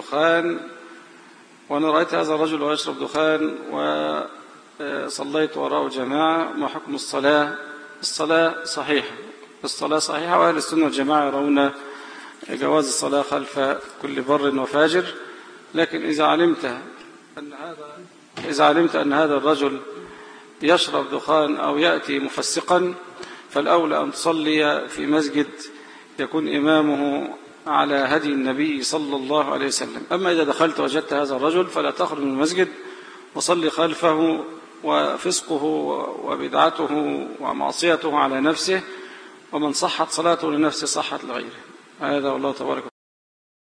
دخان، وأنا رأيت هذا الرجل ويشرب دخان وصليت وراءه جماعة، ما حكم الصلاة؟ الصلاة صحيحة، الصلاة صحيحة، وأهل السنة والجماعة يرون جواز الصلاة خلف كل بر وفاجر. لكن إذا علمت أن هذا الرجل يشرب دخان أو يأتي مفسقا، فالأولى أن تصلي في مسجد يكون إمامه على هدي النبي صلى الله عليه وسلم. أما إذا دخلت وجدت هذا الرجل فلا تخرج من المسجد وصلي خلفه، وفسقه وبدعته ومعصيته على نفسه، ومن صحت صلاته لنفسه صحت لغيره. هذا والله تبارك وتعالى.